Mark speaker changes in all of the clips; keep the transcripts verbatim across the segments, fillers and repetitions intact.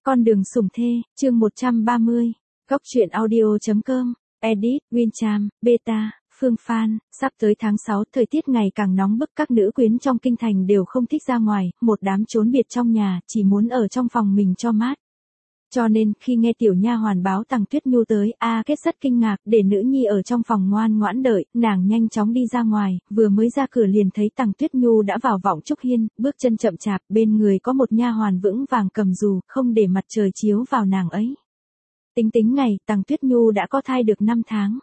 Speaker 1: Con đường sủng thê, chương một trăm ba mươi. Góc truyện audio chấm com. Edit, Wincham, Beta, Phương Phan. Sắp tới tháng sáu, thời tiết ngày càng nóng bức, các nữ quyến trong kinh thành đều không thích ra ngoài, một đám trốn biệt trong nhà, chỉ muốn ở trong phòng mình cho mát. Cho nên, khi nghe tiểu nha hoàn báo Tằng Tuyết Nhu tới, A Kết rất kinh ngạc, để nữ nhi ở trong phòng ngoan ngoãn đợi, nàng nhanh chóng đi ra ngoài, vừa mới ra cửa liền thấy Tằng Tuyết Nhu đã vào vọng trúc hiên, bước chân chậm chạp, bên người có một nha hoàn vững vàng cầm dù, không để mặt trời chiếu vào nàng ấy. Tính tính ngày, Tằng Tuyết Nhu đã có thai được năm tháng.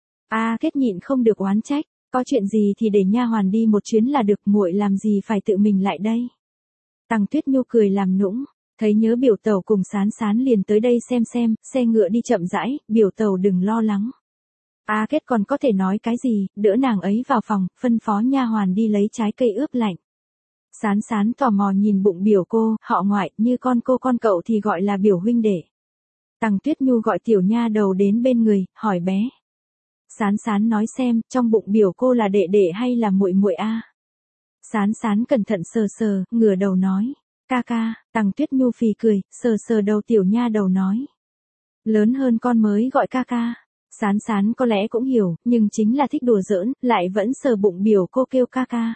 Speaker 1: A Kết nhịn không được oán trách, có chuyện gì thì để nha hoàn đi một chuyến là được, muội làm gì phải tự mình lại đây. Tằng Tuyết Nhu cười làm nũng. Thấy nhớ biểu tẩu cùng Sán Sán liền tới đây xem xem, xe ngựa đi chậm rãi, biểu tẩu đừng lo lắng. A Kết còn có thể nói cái gì, đỡ nàng ấy vào phòng, phân phó nha hoàn đi lấy trái cây ướp lạnh. Sán Sán tò mò nhìn bụng biểu cô, họ ngoại, như con cô con cậu thì gọi là biểu huynh đệ. Tằng Tuyết Nhu gọi tiểu nha đầu đến bên người, hỏi bé. Sán Sán nói xem, trong bụng biểu cô là đệ đệ hay là muội muội a? Sán Sán cẩn thận sờ sờ, ngửa đầu nói. Ca ca, Tằng Tuyết Nhu phì cười, sờ sờ đầu tiểu nha đầu nói. Lớn hơn con mới gọi ca ca. Sán Sán có lẽ cũng hiểu, nhưng chính là thích đùa giỡn, lại vẫn sờ bụng biểu cô kêu ca ca.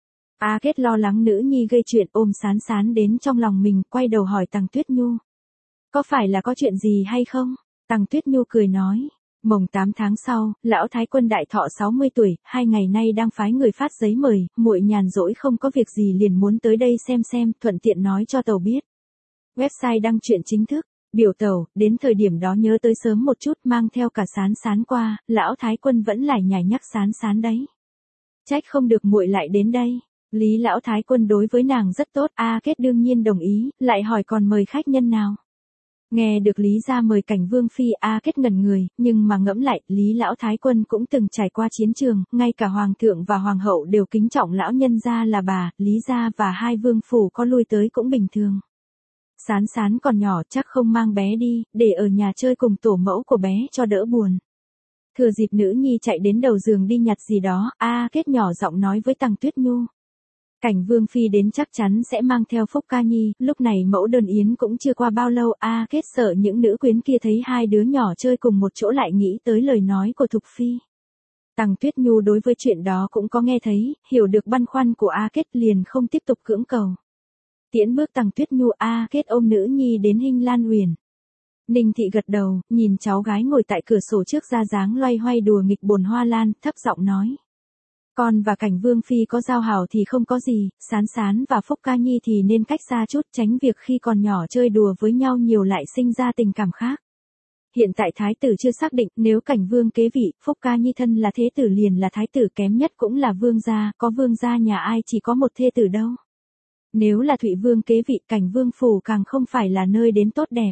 Speaker 1: A Kết lo lắng nữ nhi gây chuyện, ôm Sán Sán đến trong lòng mình, quay đầu hỏi Tằng Tuyết Nhu. Có phải là có chuyện gì hay không? Tằng Tuyết Nhu cười nói. Mồng tám tháng sau, lão Thái Quân đại thọ sáu mươi tuổi, hai ngày nay đang phái người phát giấy mời, muội nhàn rỗi không có việc gì liền muốn tới đây xem xem, thuận tiện nói cho tàu biết. Website đăng truyện chính thức, biểu tàu, đến thời điểm đó nhớ tới sớm một chút, mang theo cả Sán Sán qua, lão Thái Quân vẫn lại nhảy nhắc Sán Sán đấy. Trách không được muội lại đến đây. Lý lão Thái Quân đối với nàng rất tốt, A Kết đương nhiên đồng ý, lại hỏi còn mời khách nhân nào. Nghe được Lý gia mời Cảnh Vương phi, A Kết ngẩn người, nhưng mà ngẫm lại, Lý lão Thái Quân cũng từng trải qua chiến trường, ngay cả hoàng thượng và hoàng hậu đều kính trọng lão nhân gia là bà, Lý gia và hai vương phủ có lui tới cũng bình thường. Sán Sán còn nhỏ, chắc không mang bé đi, để ở nhà chơi cùng tổ mẫu của bé cho đỡ buồn. Thừa dịp nữ nhi chạy đến đầu giường đi nhặt gì đó, A Kết nhỏ giọng nói với Tằng Tuyết Nhu. Cảnh Vương phi đến chắc chắn sẽ mang theo Phúc Ca Nhi, lúc này mẫu đơn yến cũng chưa qua bao lâu, A Kết sợ những nữ quyến kia thấy hai đứa nhỏ chơi cùng một chỗ lại nghĩ tới lời nói của Thục phi. Tằng Tuyết Nhu đối với chuyện đó cũng có nghe thấy, hiểu được băn khoăn của A Kết liền không tiếp tục cưỡng cầu. Tiễn bước Tằng Tuyết Nhu, A Kết ôm nữ nhi đến Hinh Lan Uyển. Ninh Thị gật đầu, nhìn cháu gái ngồi tại cửa sổ trước ra dáng loay hoay đùa nghịch bồn hoa lan, thấp giọng nói. Con và Cảnh Vương phi có giao hảo thì không có gì, Sán Sán và Phúc Ca Nhi thì nên cách xa chút, tránh việc khi còn nhỏ chơi đùa với nhau nhiều lại sinh ra tình cảm khác. Hiện tại thái tử chưa xác định, nếu Cảnh Vương kế vị, Phúc Ca Nhi thân là thế tử liền là thái tử, kém nhất cũng là vương gia, có vương gia nhà ai chỉ có một thê tử đâu. Nếu là Thụy Vương kế vị, Cảnh Vương phủ càng không phải là nơi đến tốt đẹp.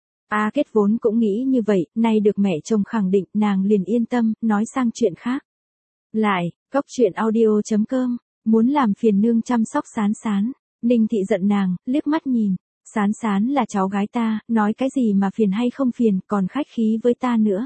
Speaker 1: A Kết vốn cũng nghĩ như vậy, nay được mẹ chồng khẳng định, nàng liền yên tâm, nói sang chuyện khác. Lại, góc truyện audio chấm com, muốn làm phiền nương chăm sóc Sán Sán. Ninh Thị giận nàng, liếc mắt nhìn. Sán Sán là cháu gái ta, nói cái gì mà phiền hay không phiền, còn khách khí với ta nữa.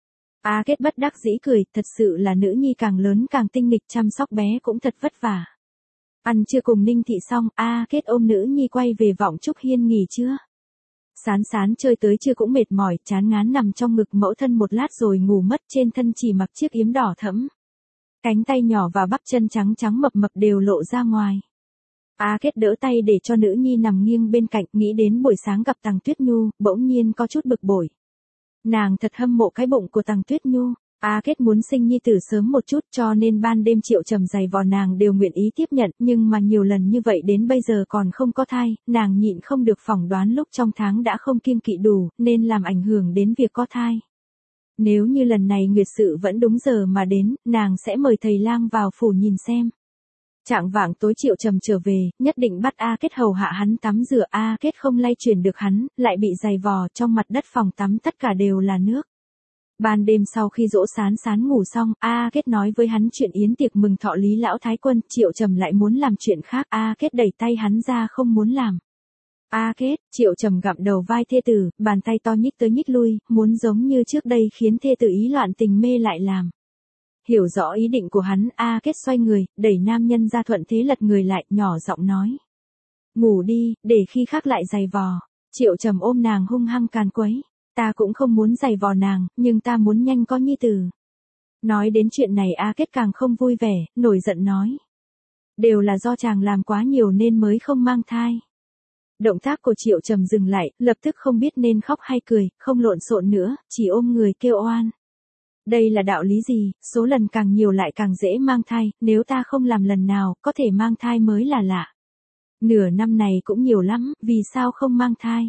Speaker 1: A Kết bất đắc dĩ cười, thật sự là nữ nhi càng lớn càng tinh nghịch, chăm sóc bé cũng thật vất vả. Ăn trưa cùng Ninh Thị xong, A Kết ôm nữ nhi quay về vọng trúc hiên nghỉ trưa. Sán Sán chơi tới trưa cũng mệt mỏi, chán ngán nằm trong ngực mẫu thân một lát rồi ngủ mất, trên thân chỉ mặc chiếc yếm đỏ thẫm. Cánh tay nhỏ và bắp chân trắng trắng mập mập đều lộ ra ngoài. A Kết đỡ tay để cho nữ nhi nằm nghiêng bên cạnh, nghĩ đến buổi sáng gặp Tằng Tuyết Nhu, bỗng nhiên có chút bực bội. Nàng thật hâm mộ cái bụng của Tằng Tuyết Nhu. A Kết muốn sinh nhi tử sớm một chút, cho nên ban đêm Triệu Trầm giày vò nàng đều nguyện ý tiếp nhận, nhưng mà nhiều lần như vậy đến bây giờ còn không có thai, nàng nhịn không được phỏng đoán lúc trong tháng đã không kiêng kỵ đủ, nên làm ảnh hưởng đến việc có thai. Nếu như lần này nguyệt sự vẫn đúng giờ mà đến, nàng sẽ mời thầy lang vào phủ nhìn xem. Trạng vạng tối Triệu Trầm trở về, nhất định bắt A Kết hầu hạ hắn tắm rửa, A Kết không lay chuyển được hắn, lại bị giày vò, trong mặt đất phòng tắm tất cả đều là nước. Ban đêm sau khi dỗ Sán Sán ngủ xong, A Kết nói với hắn chuyện yến tiệc mừng thọ Lý lão Thái Quân, Triệu Trầm lại muốn làm chuyện khác, A Kết đẩy tay hắn ra không muốn làm. A Kết, Triệu Trầm gặm đầu vai thê tử, bàn tay to nhích tới nhích lui, muốn giống như trước đây khiến thê tử ý loạn tình mê lại làm. Hiểu rõ ý định của hắn, A Kết xoay người, đẩy nam nhân ra thuận thế lật người lại, nhỏ giọng nói. Ngủ đi, để khi khác lại giày vò. Triệu Trầm ôm nàng hung hăng càn quấy. Ta cũng không muốn giày vò nàng, nhưng ta muốn nhanh có nhi tử. Nói đến chuyện này A Kết càng không vui vẻ, nổi giận nói. Đều là do chàng làm quá nhiều nên mới không mang thai. Động tác của Triệu Trầm dừng lại, lập tức không biết nên khóc hay cười, không lộn xộn nữa, chỉ ôm người kêu oan. Đây là đạo lý gì, số lần càng nhiều lại càng dễ mang thai, nếu ta không làm lần nào, có thể mang thai mới là lạ. Nửa năm này cũng nhiều lắm, vì sao không mang thai?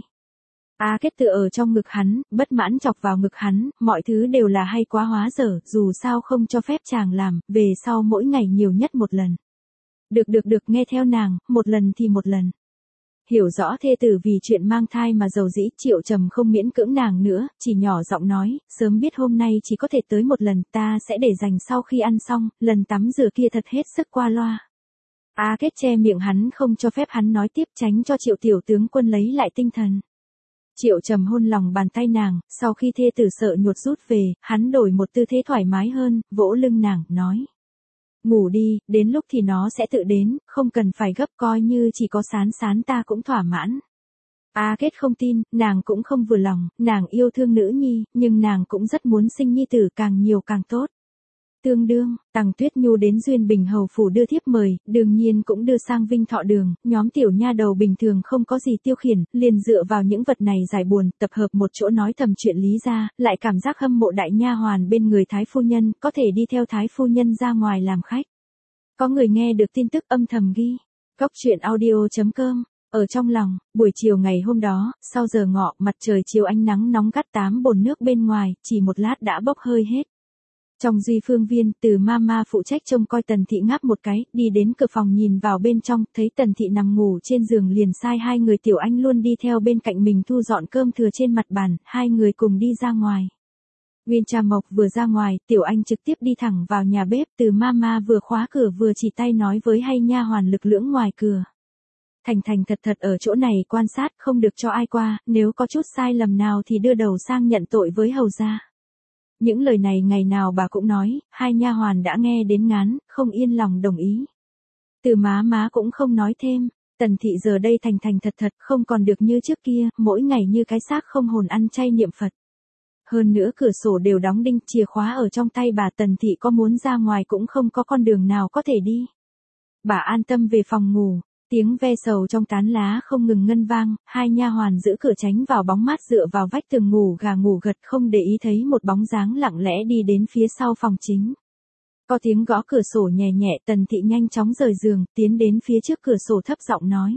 Speaker 1: A Kết tựa ở trong ngực hắn, bất mãn chọc vào ngực hắn, mọi thứ đều là hay quá hóa dở, dù sao không cho phép chàng làm, về sau mỗi ngày nhiều nhất một lần. Được được được nghe theo nàng, một lần thì một lần. Hiểu rõ thê tử vì chuyện mang thai mà giàu dĩ, Triệu Trầm không miễn cưỡng nàng nữa, chỉ nhỏ giọng nói, sớm biết hôm nay chỉ có thể tới một lần, ta sẽ để dành sau khi ăn xong, lần tắm rửa kia thật hết sức qua loa. A Kết che miệng hắn không cho phép hắn nói tiếp, tránh cho Triệu tiểu tướng quân lấy lại tinh thần. Triệu Trầm hôn lòng bàn tay nàng, sau khi thê tử sợ nhột rút về, hắn đổi một tư thế thoải mái hơn, vỗ lưng nàng, nói. Ngủ đi, đến lúc thì nó sẽ tự đến, không cần phải gấp, coi như chỉ có sán sán ta cũng thỏa mãn. A Kết không tin, nàng cũng không vừa lòng, nàng yêu thương nữ nhi, nhưng nàng cũng rất muốn sinh nhi tử, càng nhiều càng tốt. Tương đương, Tằng Tuyết Nhu đến Duyên Bình hầu phủ đưa thiếp mời, đương nhiên cũng đưa sang Vinh Thọ đường, nhóm tiểu nha đầu bình thường không có gì tiêu khiển, liền dựa vào những vật này giải buồn, tập hợp một chỗ nói thầm chuyện Lý gia, lại cảm giác hâm mộ đại nha hoàn bên người thái phu nhân, có thể đi theo thái phu nhân ra ngoài làm khách. Có người nghe được tin tức âm thầm ghi, cóc truyện audio chấm com. Ở trong lòng, buổi chiều ngày hôm đó, sau giờ ngọ, mặt trời chiều ánh nắng nóng gắt, tám bồn nước bên ngoài, chỉ một lát đã bốc hơi hết. Trong Duy Phương Viên, Từ Mama phụ trách trông coi Tần Thị ngáp một cái, đi đến cửa phòng nhìn vào bên trong, thấy Tần Thị nằm ngủ trên giường liền sai hai người Tiểu Anh luôn đi theo bên cạnh mình thu dọn cơm thừa trên mặt bàn, hai người cùng đi ra ngoài. Nguyên Trà Mộc vừa ra ngoài, Tiểu Anh trực tiếp đi thẳng vào nhà bếp, Từ Mama vừa khóa cửa vừa chỉ tay nói với hay nha hoàn lực lưỡng ngoài cửa. Thành thành thật thật ở chỗ này quan sát, không được cho ai qua, nếu có chút sai lầm nào thì đưa đầu sang nhận tội với hầu gia. Những lời này ngày nào bà cũng nói, hai nha hoàn đã nghe đến ngán, không yên lòng đồng ý. Từ má má cũng không nói thêm, Tần Thị giờ đây thành thành thật thật, không còn được như trước kia, mỗi ngày như cái xác không hồn ăn chay niệm Phật. Hơn nữa cửa sổ đều đóng đinh, chìa khóa ở trong tay bà, Tần Thị có muốn ra ngoài cũng không có con đường nào có thể đi. Bà an tâm về phòng ngủ. Tiếng ve sầu trong tán lá không ngừng ngân vang, hai nha hoàn giữ cửa tránh vào bóng mát dựa vào vách tường ngủ gà ngủ gật, không để ý thấy một bóng dáng lặng lẽ đi đến phía sau phòng chính. Có tiếng gõ cửa sổ nhẹ nhẹ, Tần Thị nhanh chóng rời giường, tiến đến phía trước cửa sổ thấp giọng nói.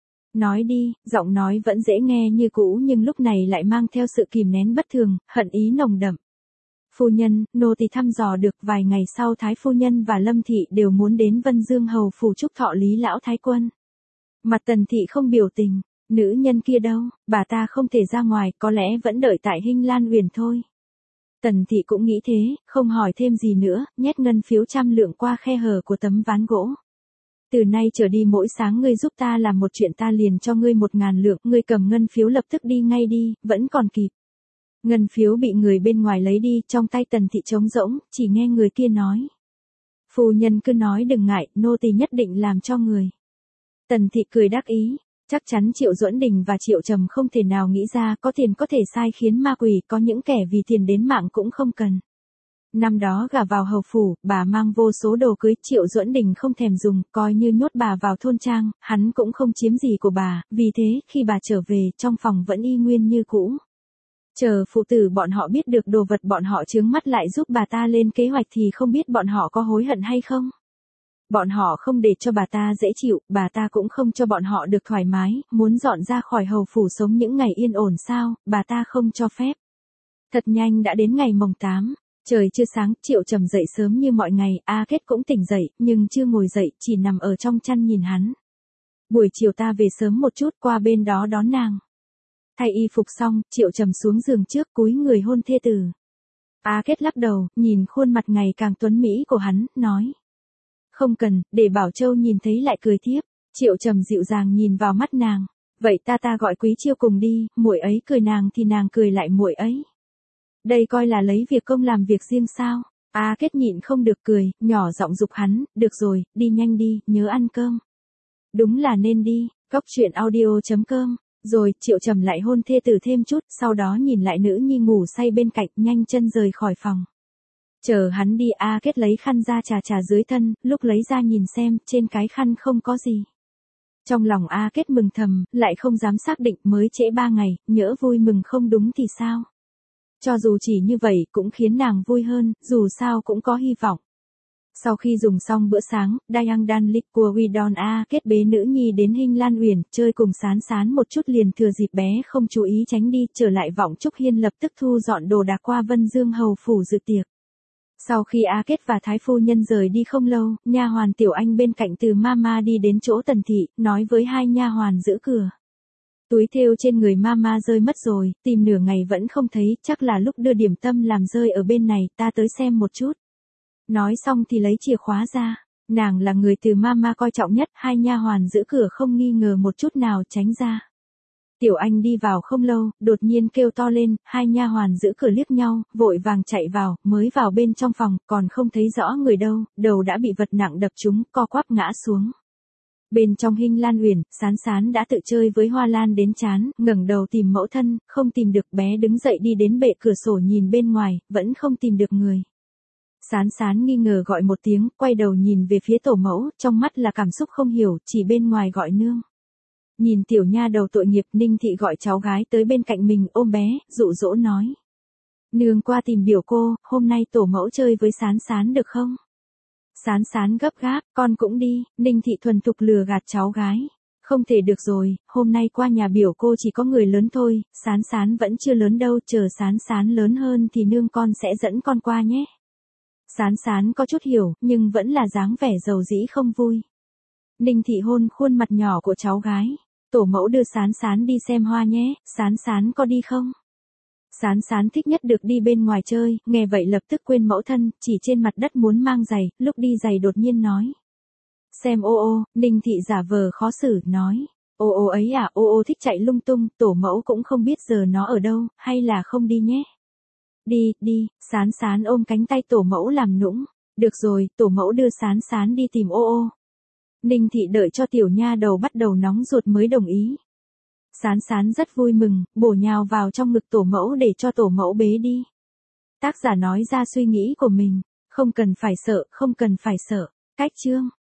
Speaker 1: Nói đi, giọng nói vẫn dễ nghe như cũ nhưng lúc này lại mang theo sự kìm nén bất thường, hận ý nồng đậm. Phu nhân, nô tỳ thăm dò được vài ngày sau Thái phu nhân và Lâm Thị đều muốn đến Vân Dương hầu phủ chúc thọ Lý lão thái quân. Mặt Tần Thị không biểu tình, nữ nhân kia đâu, bà ta không thể ra ngoài, có lẽ vẫn đợi tại Hinh Lan Uyển thôi. Tần Thị cũng nghĩ thế, không hỏi thêm gì nữa, nhét ngân phiếu trăm lượng qua khe hở của tấm ván gỗ. Từ nay trở đi mỗi sáng ngươi giúp ta làm một chuyện ta liền cho ngươi một ngàn lượng, ngươi cầm ngân phiếu lập tức đi ngay đi, vẫn còn kịp. Ngân phiếu bị người bên ngoài lấy đi, trong tay Tần Thị trống rỗng, chỉ nghe người kia nói. Phu nhân cứ nói đừng ngại, nô tỳ nhất định làm cho người. Tần Thị cười đắc ý, chắc chắn Triệu Duẫn Đình và Triệu Trầm không thể nào nghĩ ra có tiền có thể sai khiến ma quỷ, có những kẻ vì tiền đến mạng cũng không cần. Năm đó gả vào hầu phủ, bà mang vô số đồ cưới, Triệu Duẫn Đình không thèm dùng, coi như nhốt bà vào thôn trang, hắn cũng không chiếm gì của bà, vì thế khi bà trở về, trong phòng vẫn y nguyên như cũ. Chờ phụ tử bọn họ biết được đồ vật bọn họ chướng mắt lại giúp bà ta lên kế hoạch thì không biết bọn họ có hối hận hay không. Bọn họ không để cho bà ta dễ chịu, bà ta cũng không cho bọn họ được thoải mái, muốn dọn ra khỏi hầu phủ sống những ngày yên ổn sao, bà ta không cho phép. Thật nhanh đã đến ngày mồng tám, trời chưa sáng, Triệu Trầm dậy sớm như mọi ngày, A Kết cũng tỉnh dậy, nhưng chưa ngồi dậy, chỉ nằm ở trong chăn nhìn hắn. Buổi chiều ta về sớm một chút qua bên đó đón nàng. Thay y phục xong, Triệu Trầm xuống giường trước cúi người hôn thê tử. A Kết lắc đầu, nhìn khuôn mặt ngày càng tuấn mỹ của hắn, nói. Không cần, để Bảo Châu nhìn thấy lại cười tiếp. Triệu Trầm dịu dàng nhìn vào mắt nàng. Vậy ta ta gọi Quý Chiêu cùng đi, muội ấy cười nàng thì nàng cười lại muội ấy. Đây coi là lấy việc công làm việc riêng sao? A Kết nhịn không được cười, nhỏ giọng giục hắn, được rồi, đi nhanh đi, nhớ ăn cơm. Đúng là nên đi, cóc truyện audio chấm com. Rồi, Triệu Trầm lại hôn thê tử thêm chút, sau đó nhìn lại nữ nhi ngủ say bên cạnh, nhanh chân rời khỏi phòng. Chờ hắn đi, A Kết lấy khăn ra chà chà dưới thân, lúc lấy ra nhìn xem, trên cái khăn không có gì. Trong lòng A Kết mừng thầm, lại không dám xác định, mới trễ ba ngày, nhỡ vui mừng không đúng thì sao? Cho dù chỉ như vậy cũng khiến nàng vui hơn, dù sao cũng có hy vọng. Sau khi dùng xong bữa sáng, Dayang Dan Lik của Widon A Kết bế nữ nhi đến Hinh Lan Uyển, chơi cùng Sán Sán một chút liền thừa dịp bé không chú ý tránh đi, trở lại Vọng Trúc Hiên lập tức thu dọn đồ đạc qua Vân Dương hầu phủ dự tiệc. Sau khi A Kết và Thái phu nhân rời đi không lâu, nha hoàn Tiểu Anh bên cạnh từ Mama đi đến chỗ Tần thị, nói với hai nha hoàn giữ cửa. Túi thêu trên người Mama rơi mất rồi, tìm nửa ngày vẫn không thấy, chắc là lúc đưa điểm tâm làm rơi ở bên này, ta tới xem một chút. Nói xong thì lấy chìa khóa ra, nàng là người từ Mama coi trọng nhất, hai nha hoàn giữ cửa không nghi ngờ một chút nào tránh ra. Tiểu Anh đi vào không lâu, đột nhiên kêu to lên, hai nha hoàn giữ cửa liếc nhau, vội vàng chạy vào, mới vào bên trong phòng, còn không thấy rõ người đâu, đầu đã bị vật nặng đập trúng, co quắp ngã xuống. Bên trong Hinh Lan Uyển, Sán Sán đã tự chơi với hoa lan đến chán, ngẩng đầu tìm mẫu thân, không tìm được, bé đứng dậy đi đến bệ cửa sổ nhìn bên ngoài, vẫn không tìm được người. Sán Sán nghi ngờ gọi một tiếng, quay đầu nhìn về phía tổ mẫu, trong mắt là cảm xúc không hiểu, chỉ bên ngoài gọi nương. Nhìn tiểu nha đầu tội nghiệp, Ninh Thị gọi cháu gái tới bên cạnh mình ôm bé, dụ dỗ nói. Nương qua tìm biểu cô, hôm nay tổ mẫu chơi với Sán Sán được không? Sán Sán gấp gáp, con cũng đi, Ninh Thị thuần thục lừa gạt cháu gái. Không thể được rồi, hôm nay qua nhà biểu cô chỉ có người lớn thôi, Sán Sán vẫn chưa lớn đâu, chờ Sán Sán lớn hơn thì nương con sẽ dẫn con qua nhé. Sán Sán có chút hiểu, nhưng vẫn là dáng vẻ dầu dĩ không vui. Ninh Thị hôn khuôn mặt nhỏ của cháu gái. Tổ mẫu đưa Sán Sán đi xem hoa nhé, Sán Sán có đi không? Sán Sán thích nhất được đi bên ngoài chơi, nghe vậy lập tức quên mẫu thân, chỉ trên mặt đất muốn mang giày, lúc đi giày đột nhiên nói. Xem ô ô, Ninh Thị giả vờ khó xử, nói. Ô ô ấy à, ô ô thích chạy lung tung, tổ mẫu cũng không biết giờ nó ở đâu, hay là không đi nhé? Đi, đi, Sán Sán ôm cánh tay tổ mẫu làm nũng. Được rồi, tổ mẫu đưa Sán Sán đi tìm ô ô. Ninh Thị đợi cho tiểu nha đầu bắt đầu nóng ruột mới đồng ý. Sán Sán rất vui mừng, bổ nhào vào trong ngực tổ mẫu để cho tổ mẫu bế đi. Tác giả nói ra suy nghĩ của mình, không cần phải sợ, không cần phải sợ. Cách chương